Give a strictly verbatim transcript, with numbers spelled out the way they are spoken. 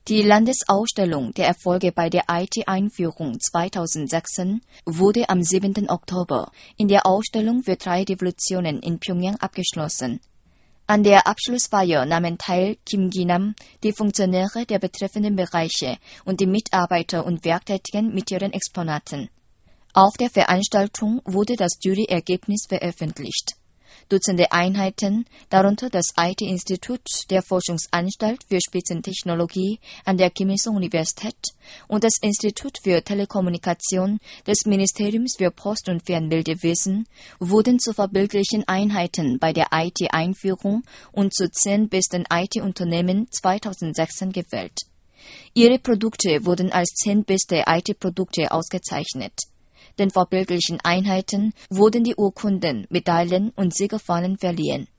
Die Landesausstellung der Erfolge bei der I T-Einführung zweitausendsechzehn wurde am siebten Oktober in der Ausstellung für drei Revolutionen in Pjöngjang abgeschlossen. An der Abschlussfeier nahmen teil Kim Ki-nam, die Funktionäre der betreffenden Bereiche und die Mitarbeiter und Werktätigen mit ihren Exponaten. Auf der Veranstaltung wurde das Juryergebnis veröffentlicht. Dutzende Einheiten, darunter das I T-Institut der Forschungsanstalt für Spitzentechnologie an der Kim Il-sung-Universität und das Institut für Telekommunikation des Ministeriums für Post- und Fernmeldewesen, wurden zu vorbildlichen Einheiten bei der I T-Einführung und zu zehn besten I T-Unternehmen zweitausendsechzehn gewählt. Ihre Produkte wurden als zehn beste I T-Produkte ausgezeichnet. Den vorbildlichen Einheiten wurden die Urkunden, Medaillen und Siegerfahnen verliehen.